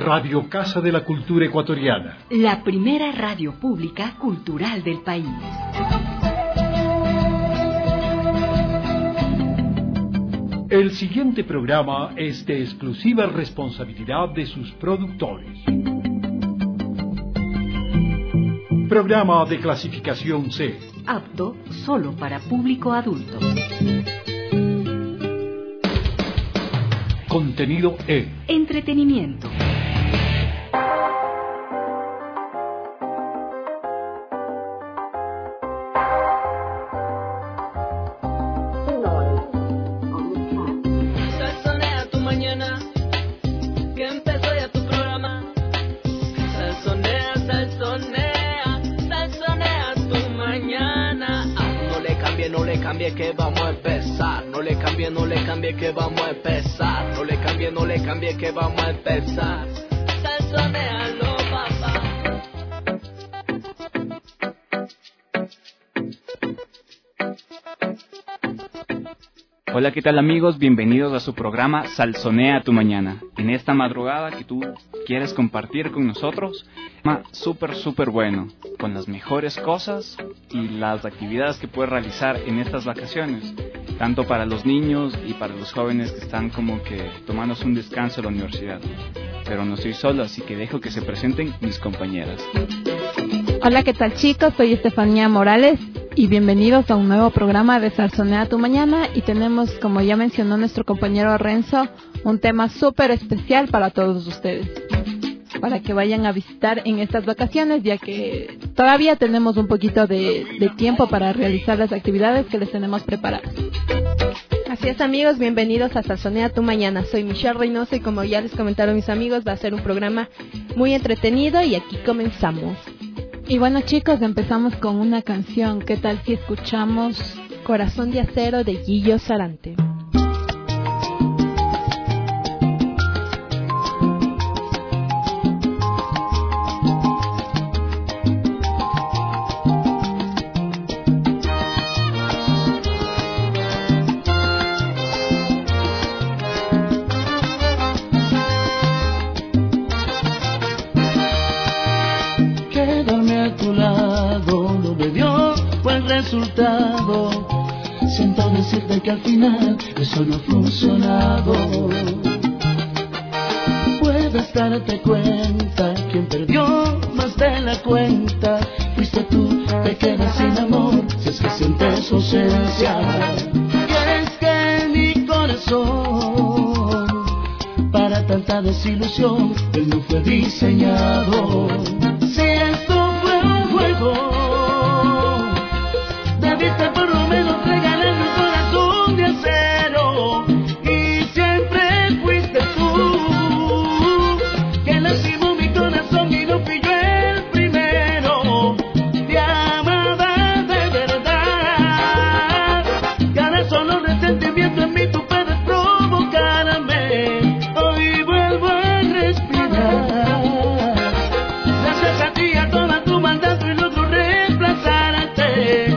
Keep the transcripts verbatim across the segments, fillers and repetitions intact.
Radio Casa de la Cultura Ecuatoriana. La primera radio pública cultural del país. El siguiente programa es de exclusiva responsabilidad de sus productores. Programa de clasificación C. Apto solo para público adulto. Contenido E. Entretenimiento. Salsonea tu mañana, que empezó ya tu programa. Salsonea, salsonea, salsonea tu mañana. Ah, no le cambie, no le cambie que vamos a empezar. No le cambie, no le cambie que vamos a empezar. No le cambie, no le cambie que vamos a empezar. Salsonealo, papá. Hola, ¿qué tal amigos? Bienvenidos a su programa Salsonea tu Mañana. En esta madrugada que tú quieres compartir con nosotros, tema súper, súper bueno, con las mejores cosas y las actividades que puedes realizar en estas vacaciones, tanto para los niños y para los jóvenes que están como que tomándose un descanso en la universidad. Pero no estoy solo, así que dejo que se presenten mis compañeras. Hola, ¿qué tal chicos? Soy Estefanía Morales y bienvenidos a un nuevo programa de Salsonea tu Mañana, y tenemos, como ya mencionó nuestro compañero Renzo, un tema súper especial para todos ustedes, para que vayan a visitar en estas vacaciones, ya que todavía tenemos un poquito de, de tiempo para realizar las actividades que les tenemos preparadas. Así es amigos, bienvenidos a Salsonea tu Mañana. Soy Michelle Reynoso y como ya les comentaron mis amigos, va a ser un programa muy entretenido y aquí comenzamos. Y bueno chicos, empezamos con una canción. ¿Qué tal si escuchamos Corazón de Acero de Gillo Sarante? Resultado. Siento decirte que al final eso no ha funcionado. Puedes darte cuenta, quien perdió más de la cuenta fuiste tú. Te quedas sin amor si es que sientes ausencia. Y es que mi corazón para tanta desilusión él no fue diseñado. Si esto fue un juego, por lo menos regalarme un corazón de acero. Y siempre fuiste tú que lastimó mi corazón y no fui yo el primero. Te amaba de verdad, y ahora solo resentimiento en mí tú puedes provocarme. Hoy vuelvo a respirar, gracias a ti, a toda tu maldad y logro reemplazarte.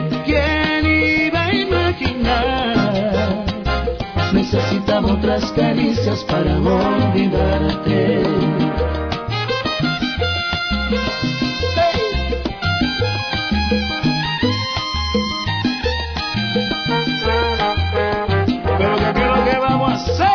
Necesitaba otras caricias para olvidarte. Pero ¿qué es lo que vamos a hacer?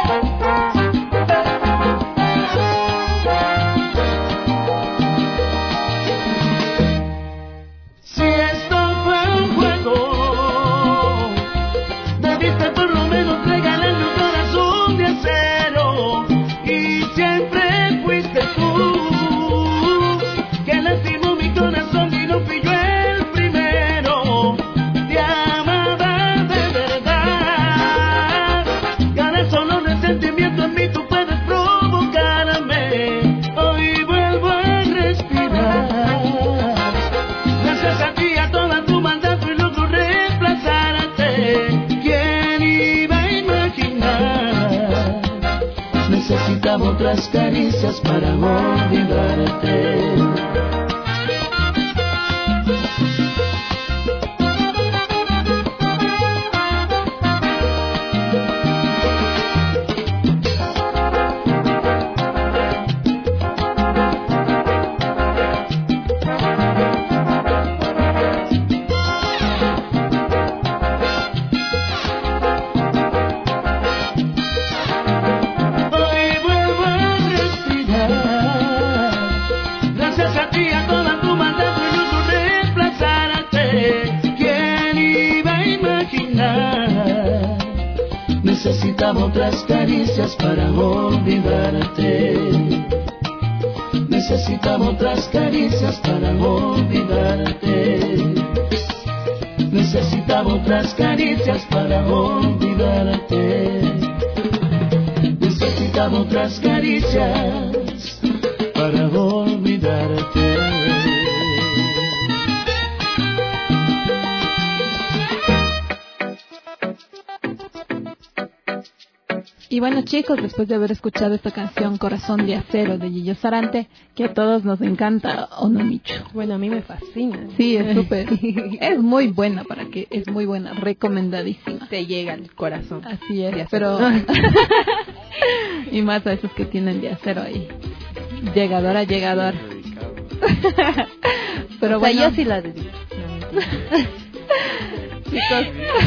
Si esto fue un juego, debiste por lo menos regalarme un corazón de acero. Y siempre fuiste tú que lastimó mi corazón y no fui yo el primero. Te amaba de verdad, y ahora solo resentimiento en mí tú puedes provocarme. Hoy vuelvo a respirar, gracias a ti, a toda tu maldad y logro reemplazarte. ¿Quién iba a imaginar? Necesitaba otras caricias para olvidarte. Necesitaba otras caricias para olvidarte. Necesitaba otras caricias para olvidarte. Necesitaba otras caricias para olvidarte. Necesitaba otras caricias para olvidarte. Y bueno, chicos, después de haber escuchado esta canción Corazón de Acero de Gillo Sarante, que a todos nos encanta, ¿o no, Micho? Bueno, a mí me fascina. Sí, es súper. Es muy buena, para que es muy buena, recomendadísima. Te llega al corazón. Así es, pero... y más a esos que tienen de acero ahí. Llegadora, llegador. Pero o sea, bueno, yo sí la dedico. chicos,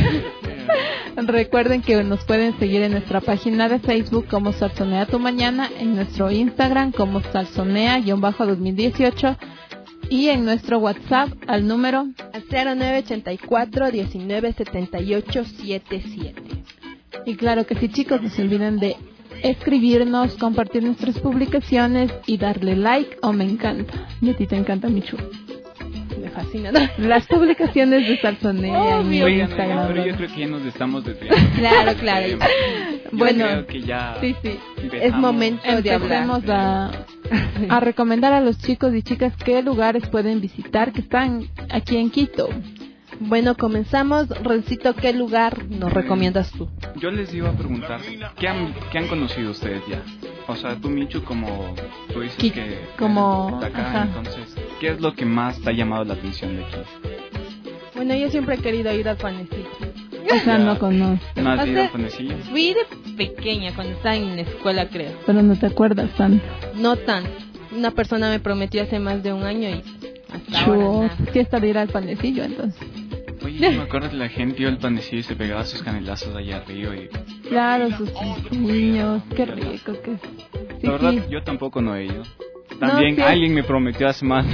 recuerden que nos pueden seguir en nuestra página de Facebook como Salsonea Tu Mañana, en nuestro Instagram como Salsonea-dos mil dieciocho y en nuestro WhatsApp al número al cero nueve ochenta y cuatro diecinueve setenta y ocho setenta y siete. Y claro que sí, chicos, no se olviden de escribirnos, compartir nuestras publicaciones y darle like o me encanta. Y a ti te encanta, Michu. Me fascina. Las publicaciones de Salsonea en mi Oigan, Instagram. pero yo creo que ya nos estamos desviando. Claro, claro. Yo Bueno, creo que ya Sí, sí. empezamos. Es momento de hablar. Empecemos a, a recomendar a los chicos y chicas qué lugares pueden visitar que están aquí en Quito. Bueno, comenzamos. Rencito, ¿qué lugar nos recomiendas tú? Yo les iba a preguntar, ¿qué han, qué han conocido ustedes ya? O sea, tú, Michu, como tú dices Qui- que como- de acá, ajá. entonces, ¿qué es lo que más te ha llamado la atención de aquí? Bueno, yo siempre he querido ir al panecillo. O sea, Ya. no conozco, ¿No has O ido sea, al Panecillo? Fui de pequeña, cuando estaba en la escuela, creo. pero no te acuerdas tanto. No tanto. Una persona me prometió hace más de un año y hasta Chuo, ahora nada. fiesta de ir al panecillo, entonces. Oye, yo me acuerdo que la gente iba al Panecillo y se pegaba sus canelazos allá arriba y... Claro, sus niños, qué rico que es. Sí, La verdad, sí. yo tampoco no he ido. También sí. alguien me prometió hace más.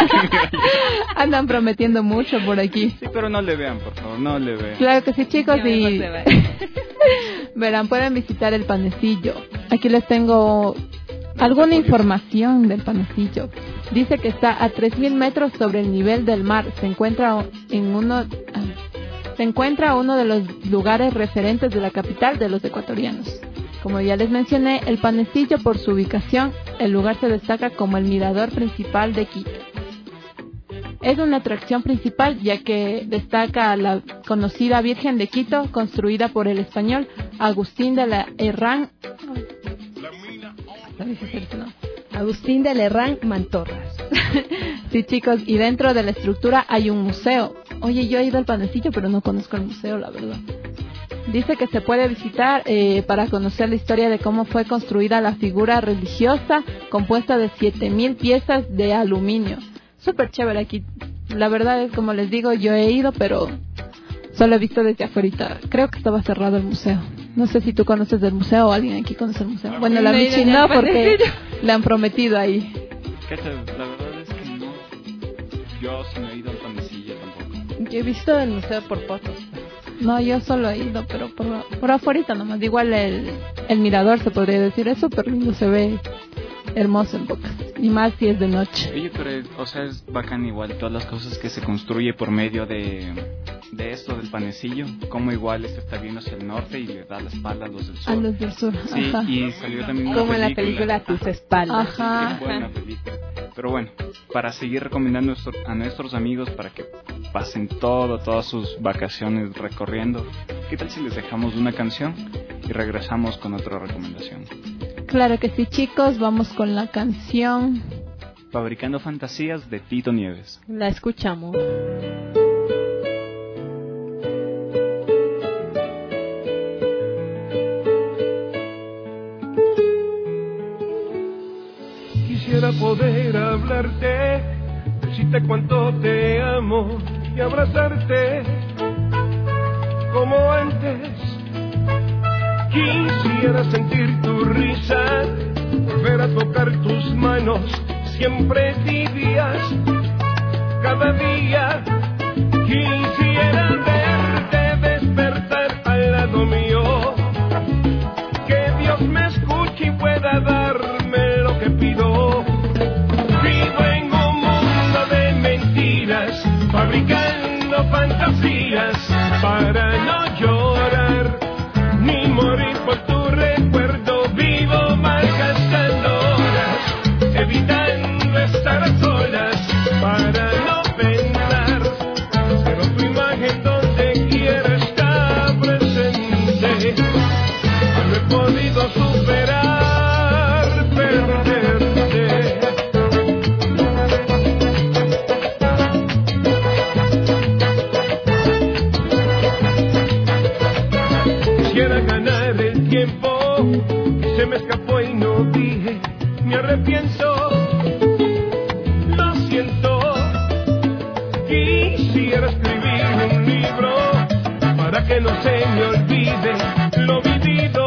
Andan prometiendo mucho por aquí. Sí, pero no le vean, por favor, no le vean. Claro que sí, chicos, Ya mejor y se va. verán, pueden visitar el panecillo. Aquí les tengo alguna información del panecillo. Dice que está a tres mil metros sobre el nivel del mar. Se encuentra en uno, ah, se encuentra uno de los lugares referentes de la capital de los ecuatorianos. Como ya les mencioné, el panecillo, por su ubicación, el lugar se destaca como el mirador principal de Quito. Es una atracción principal ya que destaca la conocida Virgen de Quito, construida por el español Agustín de la Herrán. Agustín de Lerrán Mantorras. Sí, chicos, y dentro de la estructura hay un museo. Oye, yo he ido al panecillo, pero no conozco el museo, la verdad. Dice que se puede visitar eh, para conocer la historia de cómo fue construida la figura religiosa compuesta de siete mil piezas de aluminio. Súper chévere aquí. La verdad es, como les digo, yo he ido, pero solo he visto desde afuera. Creo que estaba cerrado el museo. No sé si tú conoces del museo o alguien aquí conoce el museo. Bueno, la No he ido Michi ni no, al porque panecillo. le han prometido ahí. Cacha, la verdad es que no. Yo sí no he ido al Panecillo tampoco. Yo he visto el museo por fotos. No, yo solo he ido, pero por, por afuera nomás. Igual el, el mirador, se podría decir, es súper lindo, se ve hermoso en Bocas. Y más si es de noche. Oye, pero, es- o sea, es bacán igual todas las cosas que se construye por medio de, de esto del Panecillo. Como igual este está viendo hacia el norte y le da la espalda a los del sur. A los del sur. Sí, Ajá. y salió también una Como en la película A tus espaldas. Ajá. Qué buena película. Pero bueno, para seguir recomendando nuestro- a nuestros amigos para que pasen todo, todas sus vacaciones recorriendo, ¿qué tal si les dejamos una canción y regresamos con otra recomendación? Claro que sí, chicos, vamos con la canción. Fabricando Fantasías de Tito Nieves. La escuchamos. Quisiera poder hablarte, decirte cuánto te amo y abrazarte como antes. Quisiera sentir tu risa, volver a tocar tus manos, siempre tibias, cada día. Quisiera verte despertar al lado mío, escuche y pueda darme lo que pido. Vivo en un mundo de mentiras, fabricando fantasías para no llorar ni morir por tu recuerdo. Vivo malgastando horas, evitando estar a solas para no pensar, pero tu imagen donde quiera está presente. No he podido superar perderte. Quisiera ganar el tiempo que se me escapó y no dije. Me arrepiento, lo siento. Quisiera escribir un libro para que no se me olvide lo vivido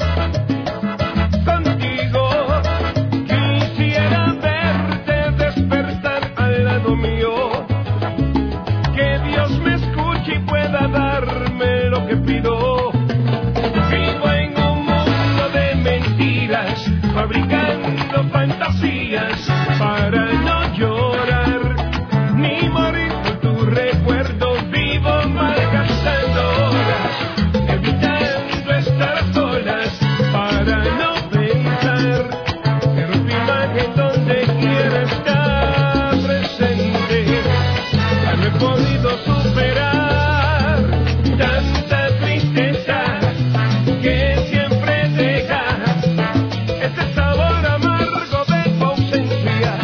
contigo. Quisiera verte despertar al lado mío, que Dios me escuche y pueda darme lo que pido. Vivo en un mundo de mentiras, fabricando fantasías para no llorar ni morir por tu recuerdo. Vivo malgastando horas, evitando estar a solas para no pensar, pero tu imagen donde quiera está presente. Ya no he podido superar tanta tristeza que siempre deja ese sabor amargo de tu ausencia.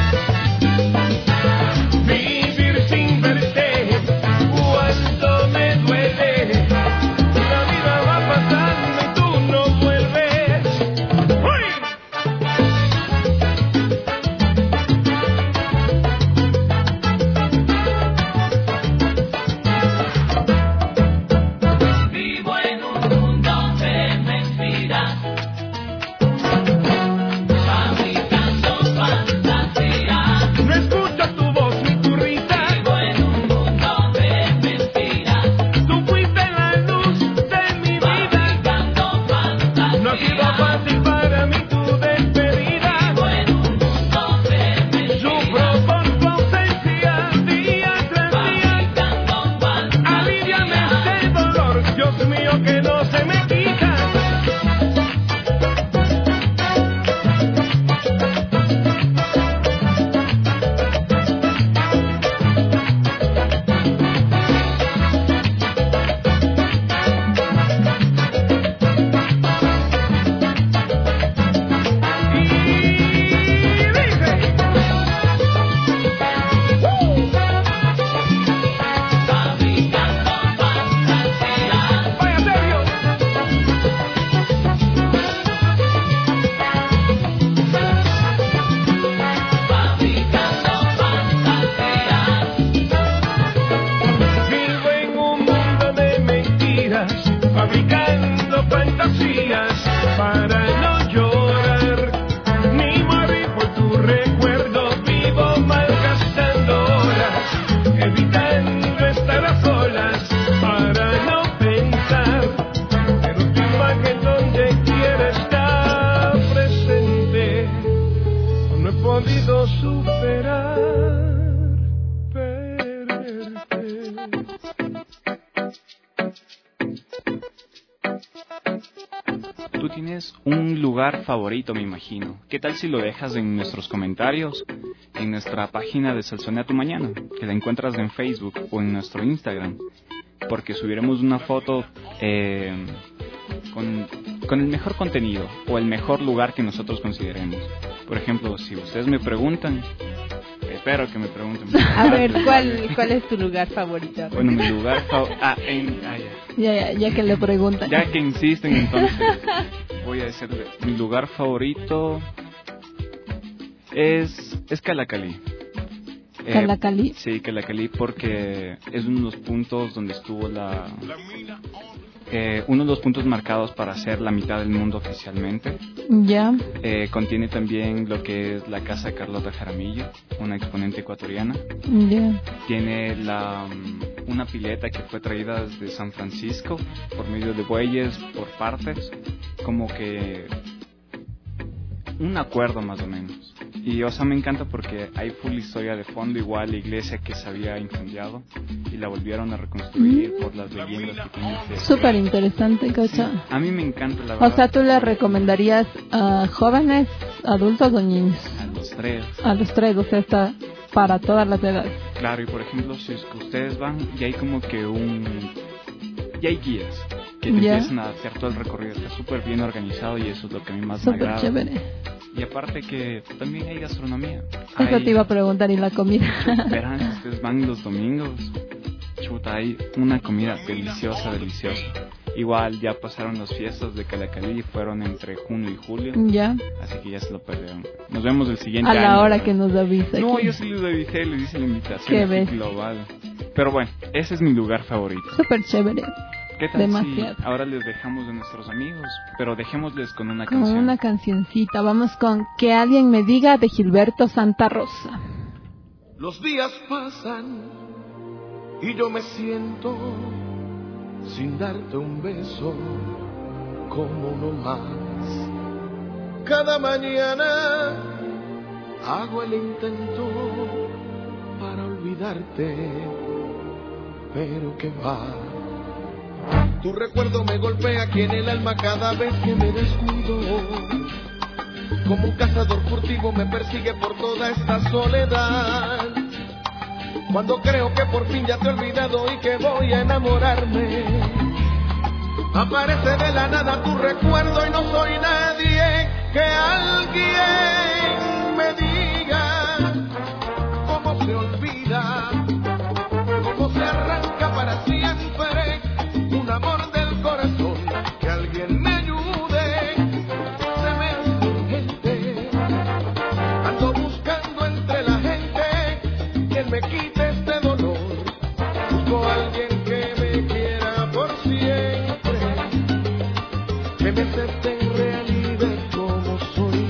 Vivir sin verte cuando me duele, la vida va pasando y tú no vuelves. ¡Uy! Vivo en un mundo de mentiras, fabricando fantasías. No escucho tu voz ni tu risa. Vivo en un mundo de mentiras, Tú fuiste la luz de mi vida. fabricando fantasías. No ha sido fácil para mí tu despedida. Vivo en un mundo de Sufro mentiras, por tu ausencia día tras día. fabricando fantasías. Aliviame este dolor, Dios mío, que no se me quita. Y dice, Fabricando fantasías. vaya serio. Fabricando fantasías. Vivo en un mundo de mentiras, fabricando fantasías para no llorar ni morir por tu recuerdo. Vivo malgastando horas, evitando estar a solas para no pensar, pero tu imagen donde quiera está presente. No he podido superar perderte. Tú tienes un lugar favorito, me imagino. ¿Qué tal si lo dejas en nuestros comentarios, en nuestra página de Salsonea tu Mañana, que la encuentras en Facebook o en nuestro Instagram? Porque subiremos una foto eh, con, con el mejor contenido o el mejor lugar que nosotros consideremos. Por ejemplo, si ustedes me preguntan, espero que me pregunten. A ver, ¿cuál, cuál es tu lugar favorito? Bueno, mi lugar favorito... Ah, en... ah, ya. Ya, ya, ya que le preguntan. Ya que insisten, entonces voy a decirle, mi lugar favorito es, es Calacalí. Eh, ¿Calacalí? Sí, Calacalí, porque es uno de los puntos donde estuvo la... Eh, uno de los puntos marcados para ser la mitad del mundo oficialmente. Ya. Eh, contiene también lo que es la casa de Carlota Jaramillo, una exponente ecuatoriana. Ya. Tiene la, um, una pileta que fue traída desde San Francisco por medio de bueyes por partes, como que un acuerdo más o menos. Y o sea, me encanta porque hay full historia de fondo, igual la iglesia que se había incendiado y la volvieron a reconstruir por las leyendas que tiene ese- Súper interesante, Cacha. A mí me encanta la O verdad. sea, ¿tú le recomendarías a jóvenes, adultos o niños? A los tres. A los tres, o sea, está para todas las edades. Claro, y por ejemplo, si es que ustedes van, ya hay como que un... ya hay guías que te Ya. empiezan a hacer todo el recorrido. Está súper bien organizado y eso es lo que a mí más me Súper agrada. chévere. Y aparte que también hay gastronomía. Eso Hay- te iba a preguntar, ¿y la comida? Verán, si ustedes van los domingos, chuta, hay una comida deliciosa, deliciosa. Igual ya pasaron las fiestas de Calacalí y fueron entre junio y julio, Ya, así que ya se lo perdieron. Nos vemos el siguiente a la año, hora ¿verdad? que nos avisa. No, aquí. yo sí les avisé, les hice la invitación Qué así bestia. global. Pero bueno, ese es mi lugar favorito. Súper chévere. ¿Qué tal Demasiado. si ahora les dejamos de nuestros amigos, pero dejémosles con una Con canción? una cancioncita. Vamos con Que alguien me diga de Gilberto Santa Rosa. Los días pasan y yo me siento sin darte un beso como uno más. Cada mañana hago el intento para olvidarte, pero que va. Tu recuerdo me golpea aquí en el alma cada vez que me descuido. Como un cazador furtivo me persigue por toda esta soledad. Cuando creo que por fin ya te he olvidado y que voy a enamorarme, aparece de la nada tu recuerdo y no soy nadie. Que alguien me diga cómo se olvida, cómo se arranca para siempre un amor del corazón. Que alguien me ayude, se me hace urgente. Ando buscando entre la gente quien me quite este dolor. Busco a alguien que me quiera por siempre, que me acepte en realidad como soy.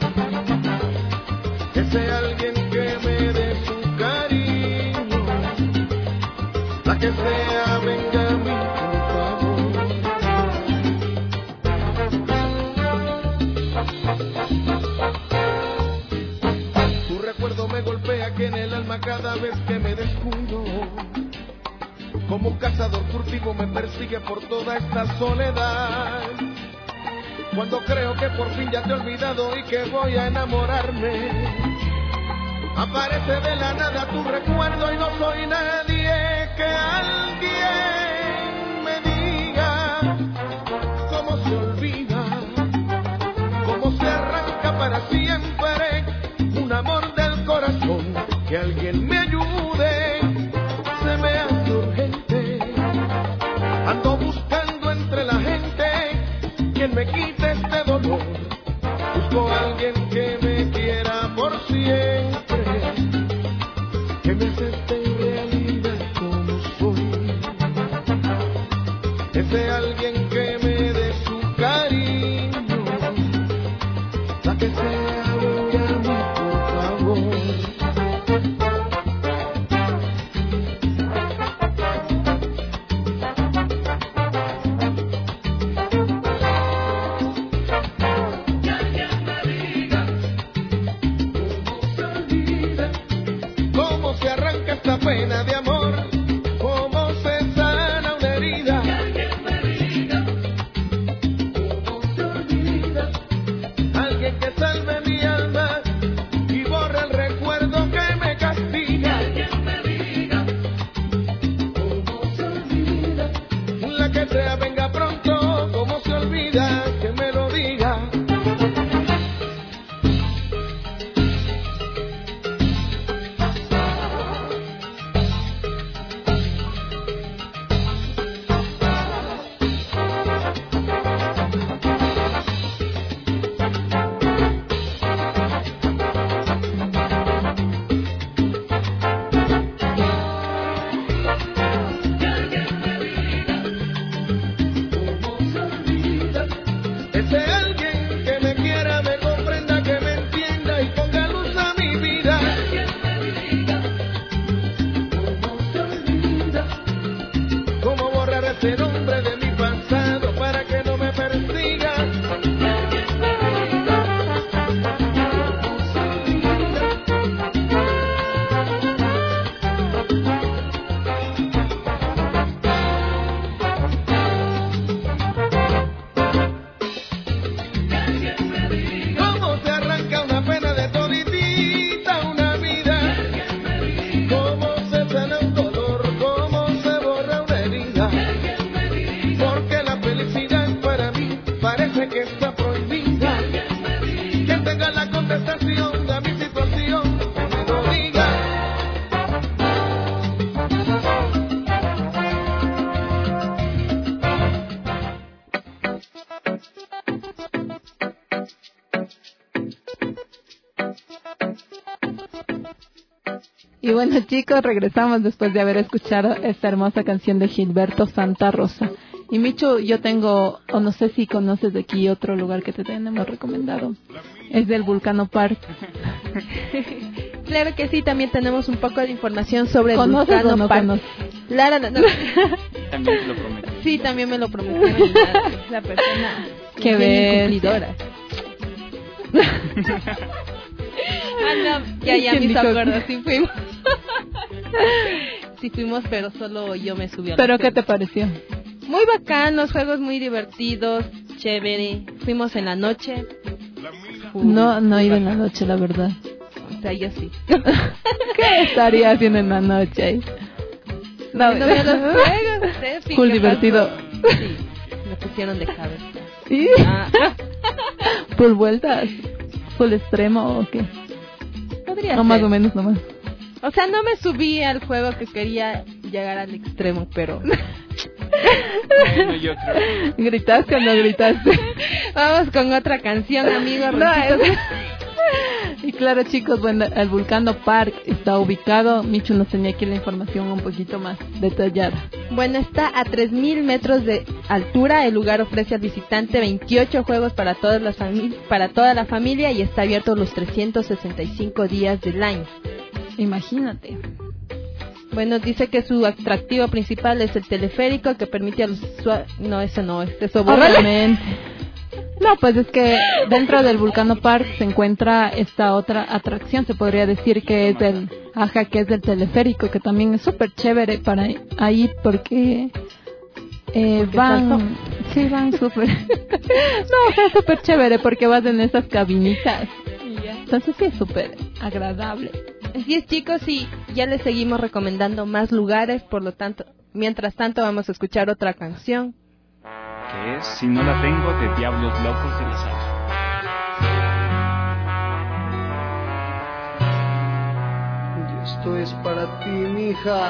Que sea alguien que me dé su cariño, la que sea venga a mí por favor. Tu recuerdo me golpea aquí en el alma cada vez que me descuido. Como un cazador furtivo me persigue por toda esta soledad. Cuando creo que por fin ya te he olvidado y que voy a enamorarme, aparece de la nada tu recuerdo y no soy nadie. Que alguien me diga cómo se olvida, cómo se arranca para siempre un amor del corazón. Que alguien me ayude, se me hace urgente. Ando buscando entre la gente quien me quite este dolor. Busco a alguien que me quiera por siempre, que me acepte en realidad como soy. Ese alguien que me dé su cariño, la que sea venga a mí por favor. Cómo se arranca esta pena de amor, cómo se sana una herida. Que alguien me diga cómo se olvida, alguien que salve mi alma y borre el recuerdo que me castiga. Que alguien me diga cómo se olvida, la que sea venga pronto, cómo se olvida, que me lo diga. contestación de mi situación, que me lo diga. Y bueno, chicos, regresamos después de haber escuchado esta hermosa canción de Gilberto Santa Rosa. Y Michu, yo tengo, o no sé si conoces de aquí otro lugar que te tenemos recomendado. Es del Vulcano Park. Claro que sí, también tenemos un poco de información sobre el ¿Conoces Vulcano o no Park. conoces? Lara, no, no. También te lo prometo. Sí, también me lo prometieron. La, la persona Qué bien bestia. incumplidora. Ah, no, ya, ya ¿Quién me hizo dijo? acuerdo, sí fuimos. Sí fuimos, pero solo yo me subí a la ¿Pero qué sede. te pareció? Muy bacanos, juegos muy divertidos, chévere. Fuimos en la noche. Fu- No, no iba en la noche, la verdad. O sea, yo sí. ¿Qué estaría haciendo en la noche? No, no veo los juegos, ustedes sí, Full ¿qué divertido. pasó? Sí, me pusieron de cabeza. ¿Sí? Ah, ¿Full vueltas? ¿Full extremo o qué? podría No, ser. más o menos nomás. O sea, no me subí al juego que quería llegar al extremo, pero... Bueno, yo creo. ¿Gritaste o no gritaste? Vamos con otra canción, amigos. No, es- Y claro, chicos, bueno, el Vulcano Park está ubicado. Michu nos tenía aquí la información un poquito más detallada. Bueno, está a tres mil metros de altura. El lugar ofrece al visitante veintiocho juegos para, todas las fami- para toda la familia y está abierto los trescientos sesenta y cinco días del año. Imagínate. Bueno, dice que su atractivo principal es el teleférico que permite a los usuarios... No, eso no, es eso. bórrale. Obviamente. No, pues es que dentro del Vulcano Park se encuentra esta otra atracción, se podría decir que es del, ajá, que es del teleférico, que también es súper chévere para ahí porque eh, Porque van, saltó. sí van súper, no, o sea, súper chévere porque vas en esas cabinitas, entonces sí es súper agradable. Así es, chicos, y ya les seguimos recomendando más lugares, por lo tanto, mientras tanto vamos a escuchar otra canción. Que es Si no la tengo, de Diablos Locos de la Salsa. Y esto es para ti, mija.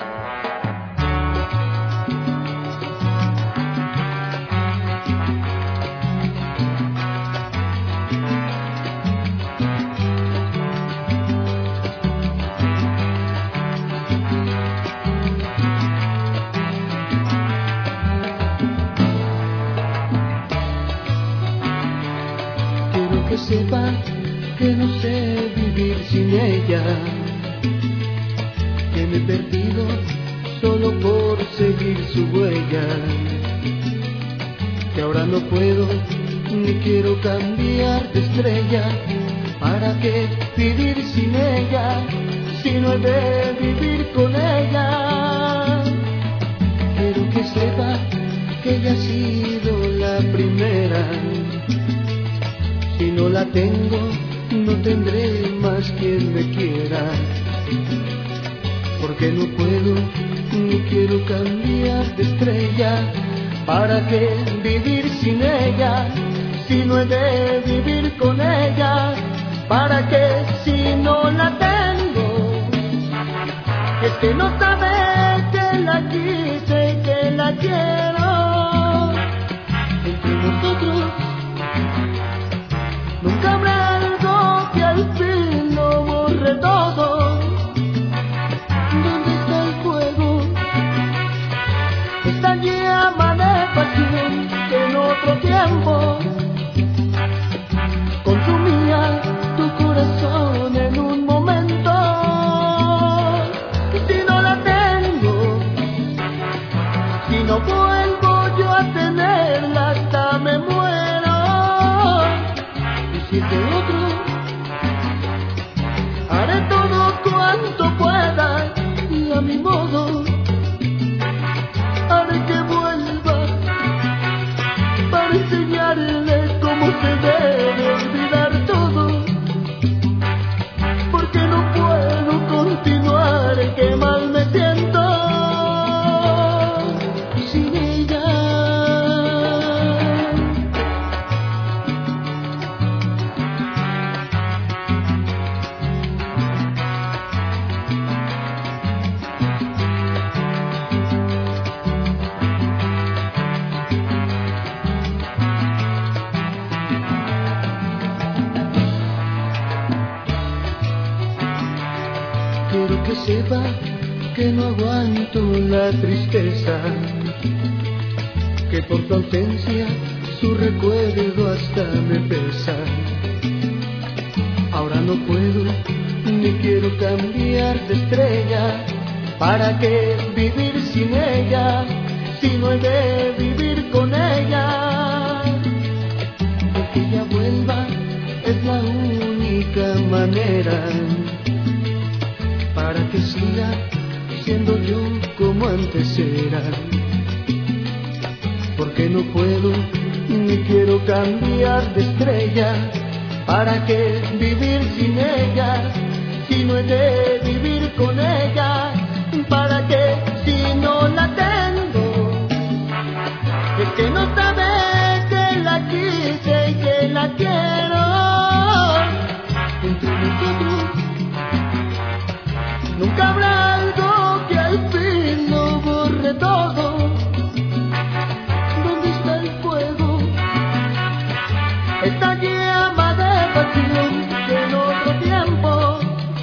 Quiero que sepa que no sé vivir sin ella, que me he perdido solo por seguir su huella, que ahora no puedo ni quiero cambiar de estrella. ¿Para qué vivir sin ella si no he de vivir con ella? Quiero que sepa que ella ha sido la primera. Si no la tengo, no tendré más quien me quiera, porque no puedo ni quiero cambiar de estrella. ¿Para qué vivir sin ella si no he de vivir con ella? ¿Para qué si no la tengo? Es que no sabe que la quise y que la quiero. Entre nosotros nunca habrá algo que al fin lo borre todo. ¿Dónde está el fuego? Esta llama de pasión que en otro tiempo consumía tu corazón en un momento. Y si no la tengo, si no vuelvo yo a tenerla, hasta me muero. Si es de otro, haré todo cuanto pueda y a mi modo haré que vuelva para enseñarle cómo se debe olvidar todo, porque no puedo continuar, que mal me siento sin ella. sepa que no aguanto la tristeza, que por tu ausencia su recuerdo hasta me pesa. Ahora no puedo ni quiero cambiar de estrella. ¿Para qué vivir sin ella si no he de vivir con ella? Que ella vuelva es la única manera para que siga siendo yo como antes era. Porque no puedo ni quiero cambiar de estrella. ¿Para qué vivir sin ella si no he de vivir con ella? ¿Para qué si no la tengo? Es que no sabe que la quise y que la quiero. Entre nosotros nunca habrá algo que al fin no borre todo. ¿Dónde está el fuego? Esta llama de pasión que en otro tiempo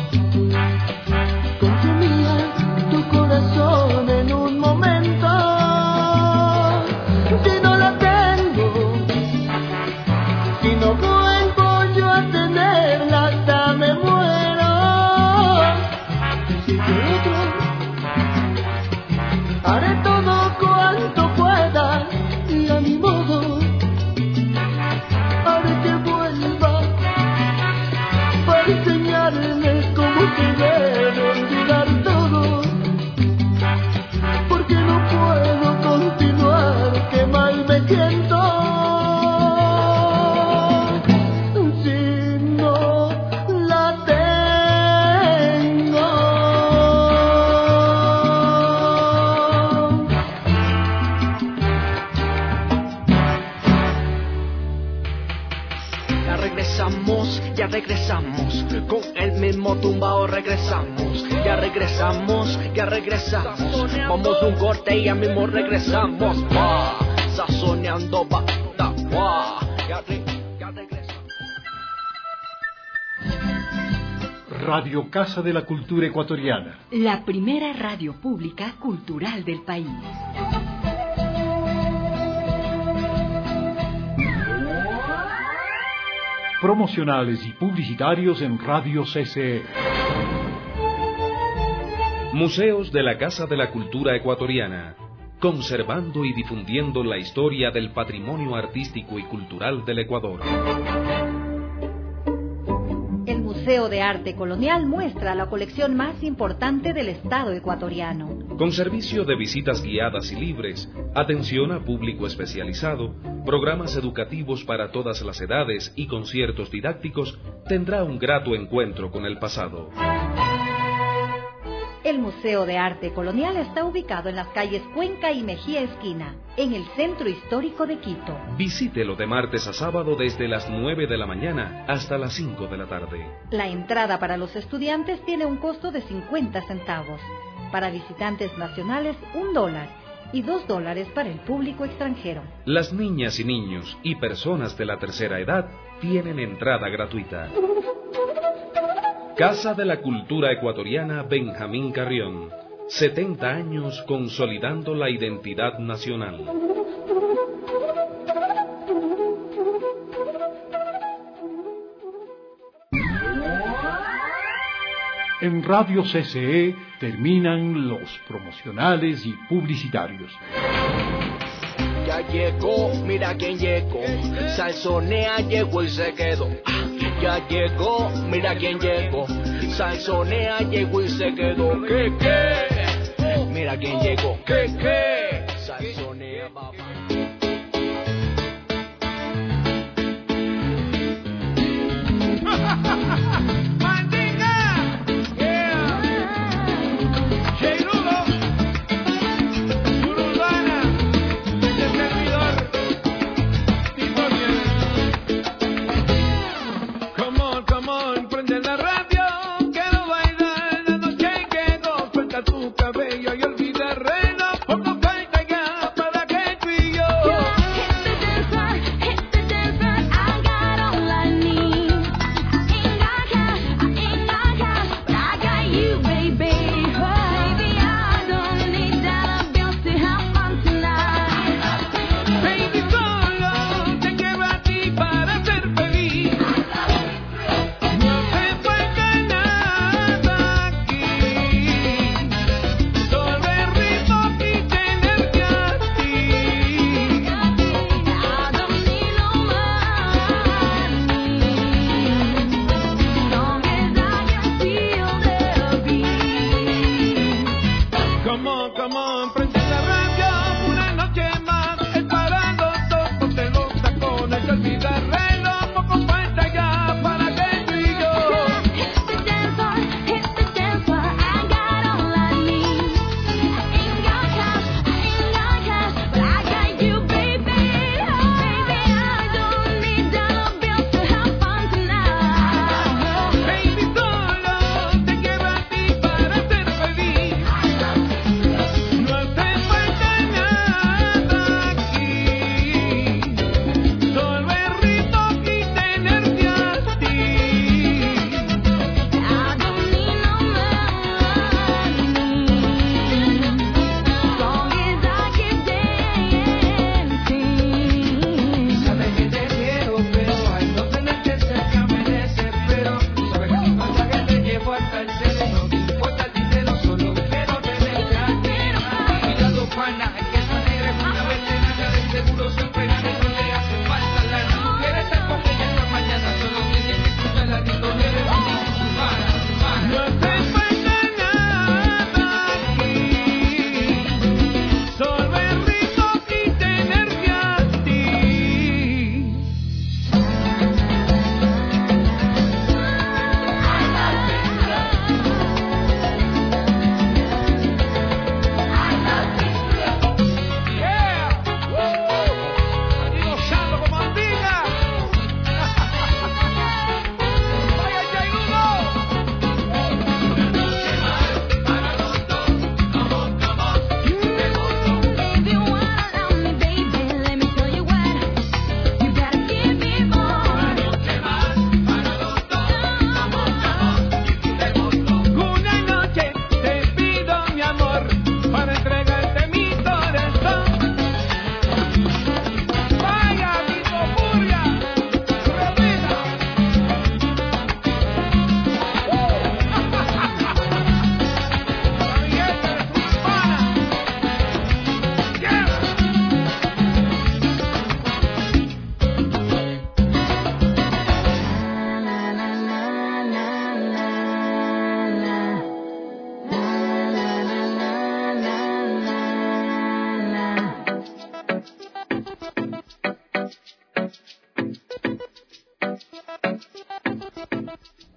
consumía tu corazón en un momento. Si no la tengo, si no vuelvo yo a tenerla, hasta me muero. Si yo otro, haré todo cuanto pueda y a mi modo haré que vuelva para enseñarles cómo se debe olvidar todo. Porque no puedo continuar, que mal me siento si no la tengo. Ya regresamos, ya regresamos, con el mismo tumbao regresamos. Ya regresamos, ya regresamos, vamos de un corte y ya mismo regresamos. Va, sazoneando bata, va, ya, re, ya regresamos. Radio Casa de la Cultura Ecuatoriana. La primera radio pública cultural del país. Promocionales y publicitarios en Radio C C E. Museos de la Casa de la Cultura Ecuatoriana, conservando y difundiendo la historia del patrimonio artístico y cultural del Ecuador. El Museo de Arte Colonial muestra la colección más importante del Estado ecuatoriano. Con servicio de visitas guiadas y libres, atención a público especializado, programas educativos para todas las edades y conciertos didácticos, tendrá un grato encuentro con el pasado. El Museo de Arte Colonial está ubicado en las calles Cuenca y Mejía Esquina, en el centro histórico de Quito. Visítelo de martes a sábado desde las nueve de la mañana hasta las cinco de la tarde. La entrada para los estudiantes tiene un costo de cincuenta centavos. Para visitantes nacionales, un dólar. Y dos dólares para el público extranjero. Las niñas y niños y personas de la tercera edad tienen entrada gratuita. Casa de la Cultura Ecuatoriana Benjamín Carrión. setenta años consolidando la identidad nacional. En Radio C C E terminan los promocionales y publicitarios. Ya llegó, mira quién llegó. Salsonea llegó y se quedó. Ya llegó, mira quién llegó. Salsonea llegó y se quedó. ¿Qué, qué? Mira quién llegó. ¿Qué, qué? Salsonea, papá. Tu cabello y olvida reina, por no caer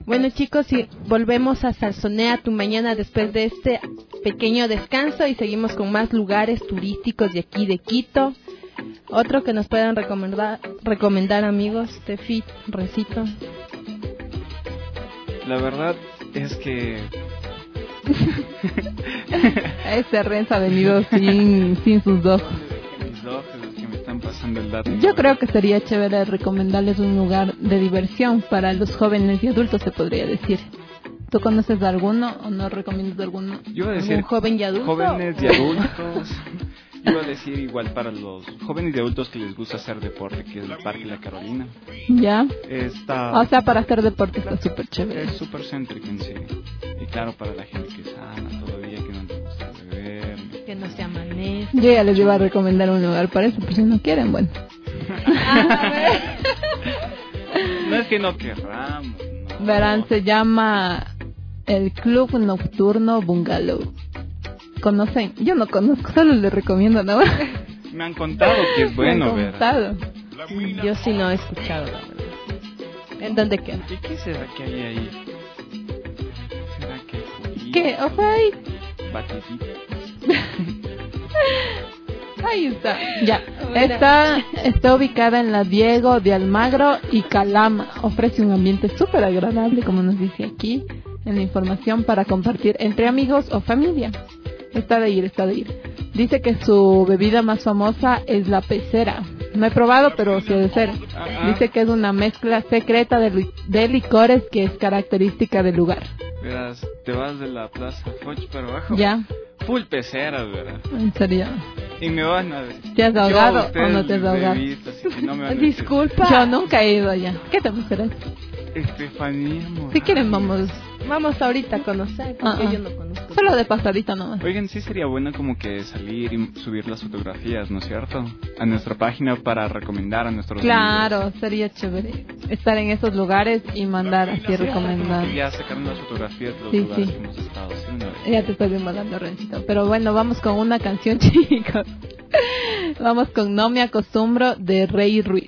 Bueno, chicos, y volvemos a Salsonea tu mañana después de este pequeño descanso y seguimos con más lugares turísticos de aquí de Quito. Otro que nos puedan recomendar, recomendar amigos, Tefi, Recito. La verdad es que Este Renzo ha venido sin, sin sus ojos. mis ojos es que me están pasando el dato. Yo creo que sería chévere recomendarles un lugar de diversión para los jóvenes y adultos, se podría decir. ¿Tú conoces de alguno o no recomiendas de alguno? Yo iba a decir ¿Algún joven y adulto? jóvenes y adultos. Yo iba a decir igual para los jóvenes y adultos que les gusta hacer deporte, que es el Parque La Carolina. ¿Ya? Está, O sea, para hacer deporte está súper chévere. es súper céntrico en sí. Y claro, para la gente que es sana todavía, que no le gusta beber. Que no se amanece. Yo ya les iba a recomendar un lugar para eso, pero si no quieren, bueno. No es que no querramos, no. Verán, se llama el Club Nocturno Bungalow. ¿Conocen? Yo no conozco, solo les recomiendo, ¿no? Me han contado que es bueno, Me han ¿verdad? contado. Yo sí no he escuchado, la verdad. ¿En dónde queda? ¿Y qué será que hay ahí? ¿Será que hay juguito? ¿Qué? O sea, ahí, Batidito. ahí está. Ya. Está, está ubicada en la Diego de Almagro y Calama. Ofrece un ambiente súper agradable, como nos dice aquí, en la información para compartir entre amigos o familia. Está de ir, está de ir. Dice que su bebida más famosa es la pecera. No he probado, pero sí ha de ser. Dice que es una mezcla secreta de, li- de licores que es característica del lugar. Verás, te vas de la Plaza Foch para abajo. ¿Ya? Full peceras, ¿verdad? En serio. Y me van a decir. ¿Te has yo a ahogado o ustedes no te has les he ahogado? visto, así que no me van a decir, Disculpa. Yo nunca he ido allá. ¿Qué te peceras? Estefanía Morales. Si quieren, vamos. Vamos ahorita a conocer, porque Ah, ah. yo no conozco. Solo de pasadita nomás. Oigan, sí sería bueno como que salir y subir las fotografías, ¿no es cierto? A nuestra página para recomendar a nuestros amigos. Claro, sería chévere estar en esos lugares y mandar así recomendar. Y ya sacaron las fotografías de los Sí, lugares sí. que hemos estado. ¿Sí, una vez? Ya te estoy mandando, Rencito. Pero bueno, vamos con una canción, chicos. Vamos con No me acostumbro de Rey Ruiz.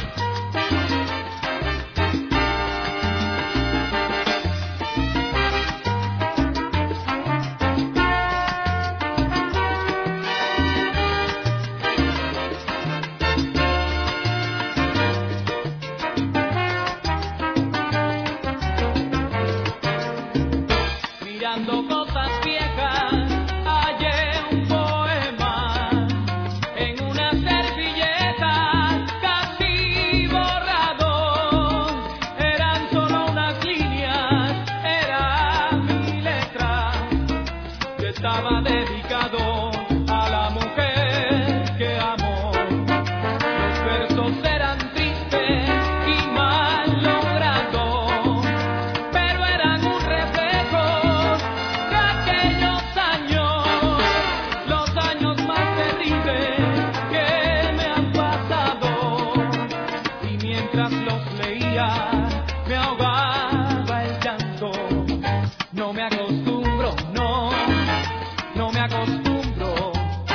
Mirando cosas viejas, hallé un poema en una servilleta casi borrado. Eran solo unas líneas, era mi letra, que estaba dedicado a la mujer que amo. Los versos eran tristes y mal logrados, pero eran un reflejo de aquellos años, los años más terribles que me han pasado. Y mientras los leía, me ahogaba el llanto. No me acostumbro, no, no me acostumbro.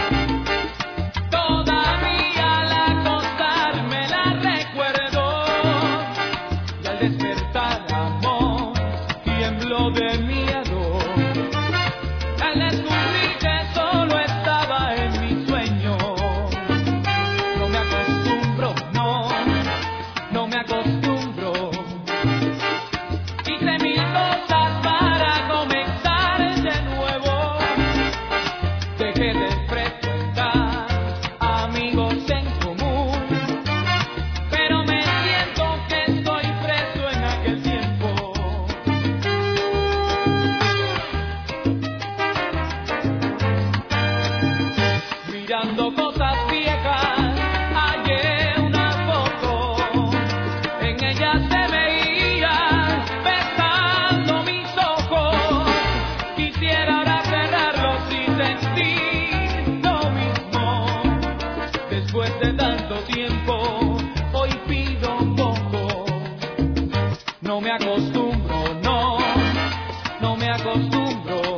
Todavía al acostarme la recuerdo, y al despertar amor tiemblo de miedo. Al descubrir que solo estaba en mi sueño, no me acostumbro, no, no me acostumbro. Hice mil cosas para comenzar de nuevo. Dejé de frecuentar amigos en común, pero me siento que estoy preso en aquel tiempo. Mirando cosas viejas, hallé una foto. En ella se veía besando mis ojos. Quisiera ahora cerrarlos y sentir lo mismo. Después de tanto tiempo, hoy pido un poco. No me acostumbro, no, no me acostumbro.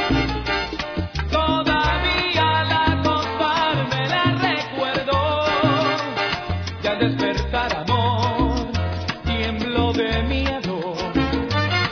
Todavía al acostarme la recuerdo, y al despertar amor tiemblo de miedo.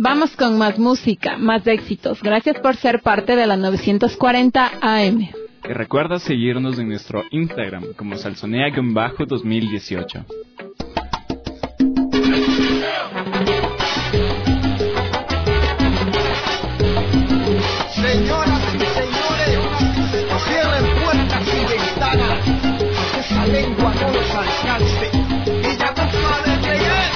Vamos con más música, más éxitos. Gracias por ser parte de la novecientos cuarenta A M. Y recuerda seguirnos en nuestro Instagram como salsonea-dos mil dieciocho. Señoras y señores, cierren puertas y ventanas, que esa lengua no los alcance, y ya tú sabes que es.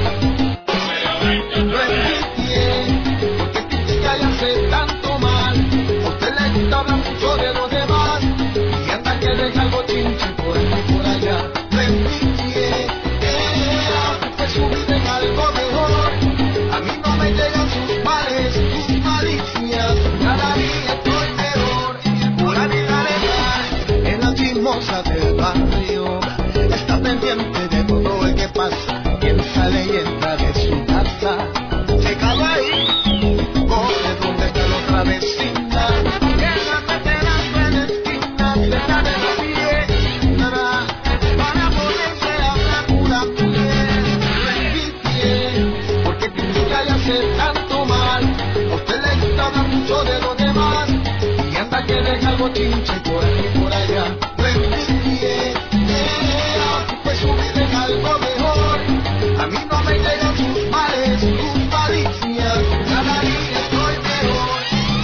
No bien, porque critica y hace tanto mal, a usted le gusta hablar mucho de los demás, y anda que deja algo chinche por aquí y por allá. No bien, que su vida es algo mejor, a mí no me llegan sus males, sus malicias. Cada día estoy peor, por aniversar en la chismosa del barrio. Está pendiente de todo el que pasa, quien sale y entra de su casa. Se calla ahí, corre donde está la otra vecina, que la meterán en la esquina, le dan en la piedra, para ponerse a hablar pura piel. Repite, porque critica y hace tanto mal, a usted le gusta hablar mucho de los demás, y anda que deja algo chinche por aquí y por allá. Repite, que su vida es algo mejor, a mí no me llegan sus males, sus malicias, cada día estoy peor.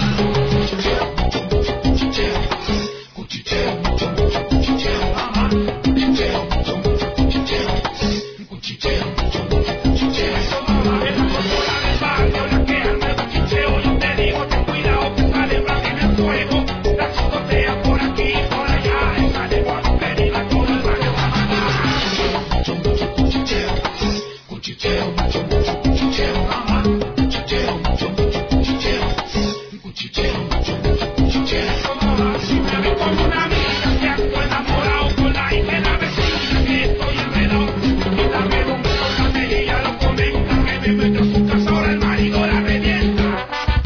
Cuchicheo, cuchicheo, mucho, mucho cuchicheo, ajá. Cuchicheo, mucho, mucho cuchicheo, cuchicheo, mucho, mucho cuchicheo. Es la cultura del barrio la que anda el cuchicheo. Yo te digo, ten cuidado que sale más en el fuego. La chicotea por aquí y por allá, esa lengua no querida todo el barrio va a matar. Mucho, mucho cuchicheo, cuchicheo, mucho, mucho cuchicheo, ajá. Cuchicheo, mucho, mucho cuchicheo, cuchicheo, mucho, mucho cuchicheo. Si me ven como una amiga que actúa enamorado con la hija de la vecina, que estoy enredado. Y dame un beso con la ella lo comenta, que me metió a su casa, ahora el marido la revienta.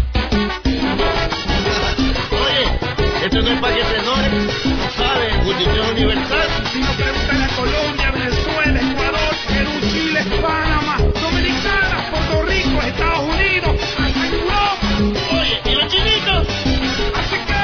Oye, esto no es para que te enojes, ¿sabes? Cuchicheo universal. Si no preguntan a Colombia, Venezuela, Ecuador, Perú, Chile, Panamá, Dominicana, Puerto Rico, Estados Unidos, hasta Europa. Oye, ¿y los chinitos? Así que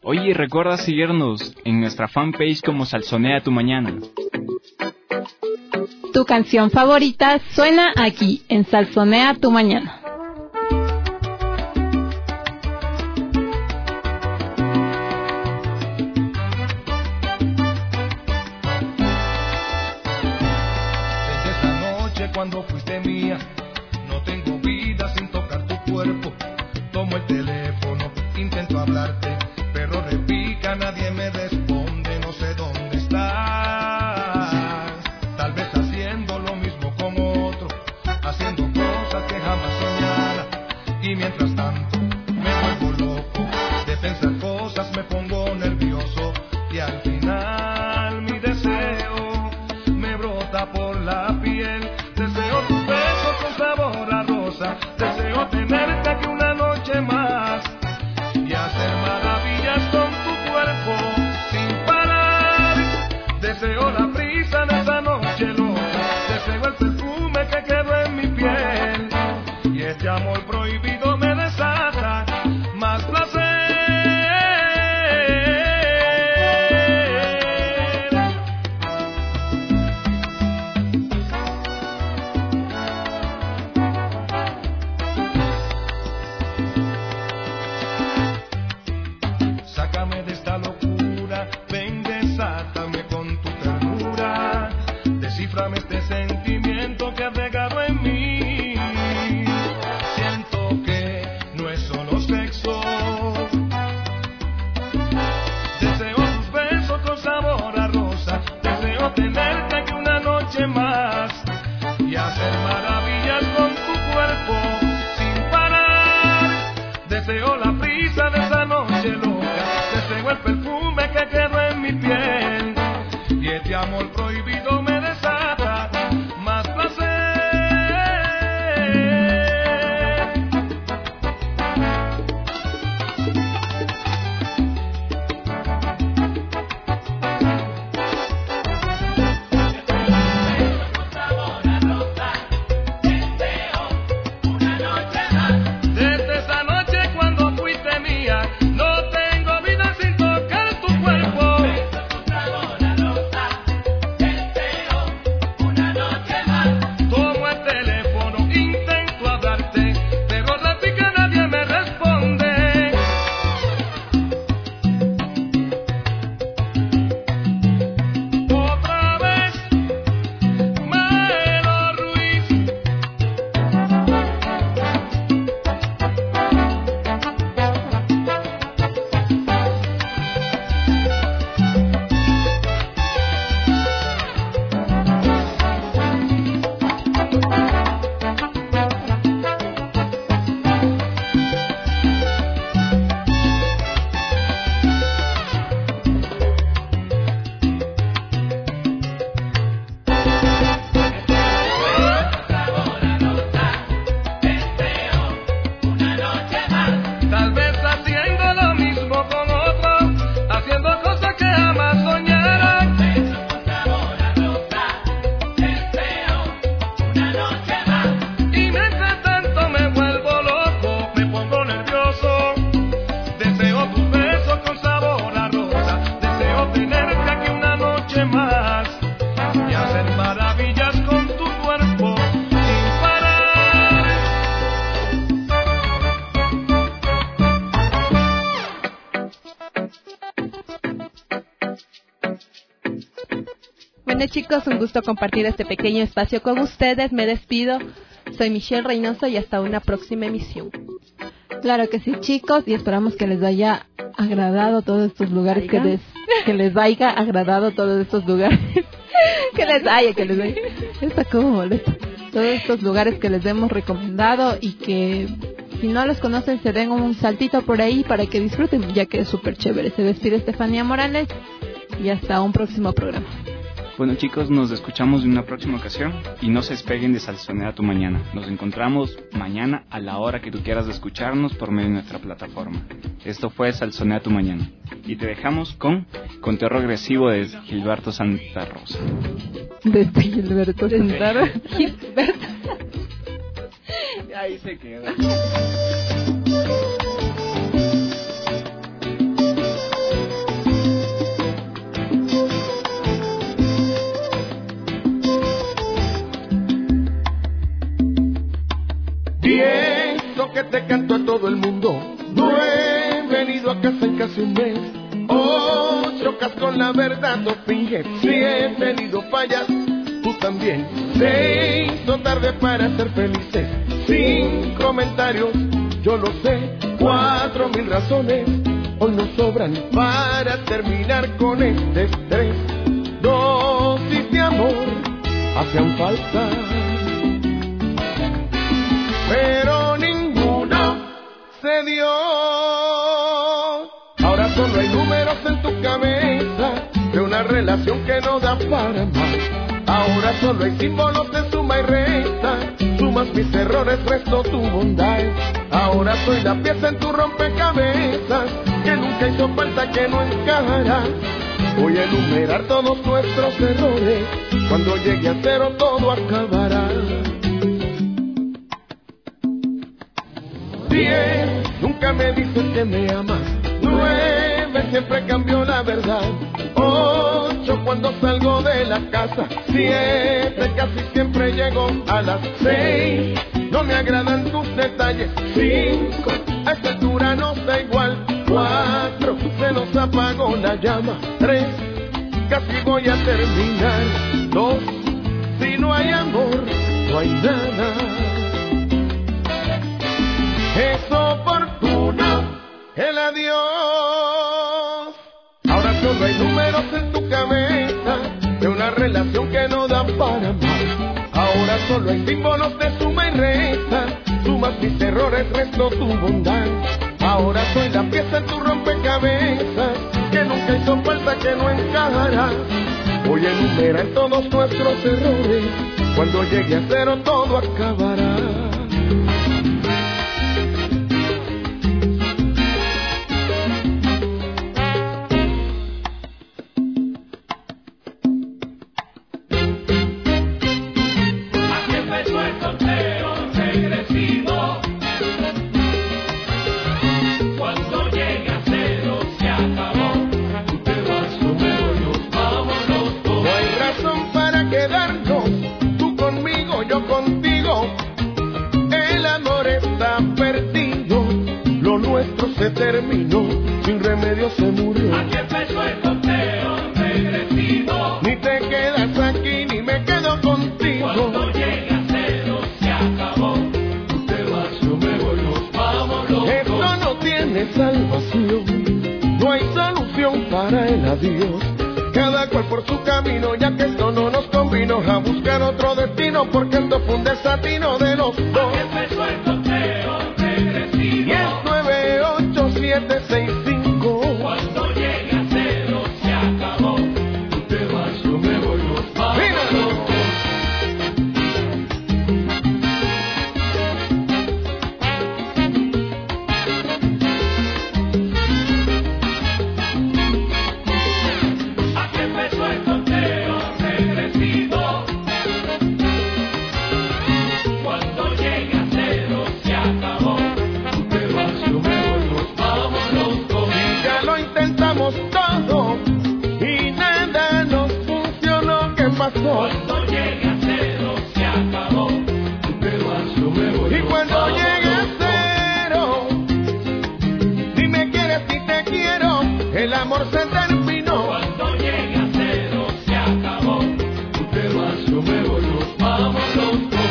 Oye, recuerda seguirnos en nuestra fanpage como Salsonea tu Mañana. Tu canción favorita suena aquí, en Salsonea tu Mañana. Desde esa noche cuando fuiste mía, no tengo vida sin tocar tu cuerpo. Tomo el teléfono, intento hablarte, pero repica, nadie me responde, no sé dónde estás. Tal vez haciendo lo mismo con otro, haciendo cosas que jamás soñara. Y mientras tanto me vuelvo loco de pensar cosas, me pongo nervioso y al final mi deseo me brota por la piel. Deseo tus besos con sabor a rosa, deseo tenerte aquí una noche más y hacer maravillas con tu cuerpo sin parar. Deseo la brisa de esa noche loca, deseo el perfume que quedó en mi piel y este amor prohibido me desata más placer. Sácame de esta locura, ven, desátame con tu ternura, descíframe este sentimiento que ha regado en mí. Siento que no es solo sexo, deseo tus besos con sabor a rosa, deseo tenerte aquí una noche más y hacer maravillas con tu cuerpo sin parar. Deseo la brisa de esa noche loca, deseo el perfume que quedó en mi piel y este amor prohibido me desata más placer. Desde esa noche cuando fuiste mía, no tengo vida sin tocar tu cuerpo. Tomo el teléfono, intento hablarte, pero repica, nadie me responde. Otra vez, Maelo Ruiz. Tal vez haciendo lo mismo con otro, haciendo cosas que jamás soñaran. Y mientras tanto me vuelvo loco, me pongo nervioso. Deseo tus besos con sabor a rosa, deseo tenerte aquí una noche más y hacer maravillas con tu cuerpo sin parar. Bueno chicos, un gusto compartir este pequeño espacio con ustedes. Me despido. Soy Michelle Reynoso y hasta una próxima emisión. Claro que sí, chicos, y esperamos que les haya agradado todos estos lugares, que les, que les haya agradado todos estos lugares, que les haya, que les haya, está como molesto, todos estos lugares que les hemos recomendado y que si no los conocen se den un saltito por ahí para que disfruten, ya que es súper chévere. Se despide Estefanía Morales y hasta un próximo programa. Bueno chicos, nos escuchamos en una próxima ocasión y no se despeguen de Salsonea tu Mañana. Nos encontramos mañana a la hora que tú quieras escucharnos por medio de nuestra plataforma. Esto fue Salsonea tu Mañana y te dejamos con Conteo Regresivo de Gilberto Santa Rosa. Desde Gilberto Santa Rosa. Gilberto. Ahí se queda. le canto a todo el mundo. No he venido a casa en casi un mes. Oh, chocas con la verdad, no finges. Si he tenido fallas, tú también. Se hizo tarde para ser felices. Sin comentarios, yo lo sé. Cuatro mil razones hoy nos sobran para terminar con este estrés. Dosis de amor hacían falta, pero ninguno se dio. Ahora solo hay números en tu cabeza de una relación que no da para más. Ahora solo hay símbolos de suma y resta. Sumas mis errores, resto tu bondad. Ahora soy la pieza en tu rompecabezas que nunca hizo falta, que no encajará. Voy a enumerar todos nuestros errores. Cuando llegue a cero todo acabará. Diez, nunca me dices que me amas. Nueve, siempre cambió la verdad. Ocho, cuando salgo de la casa. Siete, casi siempre llego a las seis. No me agradan tus detalles. Cinco, a esta altura no da igual. Cuatro, se nos apagó la llama. Tres, casi voy a terminar. Dos, si no hay amor, no hay nada. Es oportuno el adiós. Ahora solo hay números en tu cabeza de una relación que no da para más. Ahora solo hay símbolos de suma y resta. Sumas mis errores, resto tu bondad. Ahora soy la pieza en tu rompecabezas que nunca hizo falta, que no encajará. Voy a enumerar todos nuestros errores. Cuando llegue a cero todo acabará. Se terminó, sin remedio se murió. Aquí empezó el conteo regresivo. Ni te quedas aquí, ni me quedo contigo. Cuando llegue a cero se acabó. Tú te vas, yo me voy, nos vamos los dos. Esto no tiene salvación, no hay solución para el adiós. Cada cual por su camino, ya que esto no nos convino. A buscar otro destino, porque esto fue un desatino de los dos. Aquí empezó el conteo regresivo. diez, nueve, ocho, siete, seis, cinco. Cuando llegue a cero se acabó. Tú te vas, yo me voy, nos vamos los dos. Aquí empezó el conteo regresivo. Cuando llegue a cero se acabó. Tú te vas, yo me voy, nos vamos los dos. Y ya lo intentamos todo y nada nos funcionó. ¿Qué pasó? Cuando llegue a cero se acabó. Tú te vas, yo me voy, Y nos cuando vamos llegue a los dos. cero, si me quieres y te quiero, el amor se terminó. Cuando llegue a cero se acabó. Tú te vas, yo me voy, nos vamos los dos.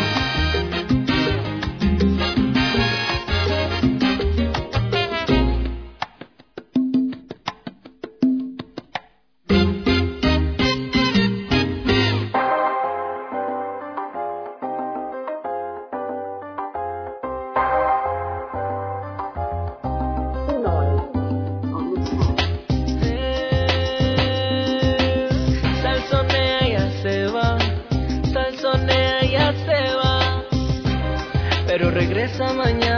Salsonea ya se va, salsonea ya se va, pero regresa mañana.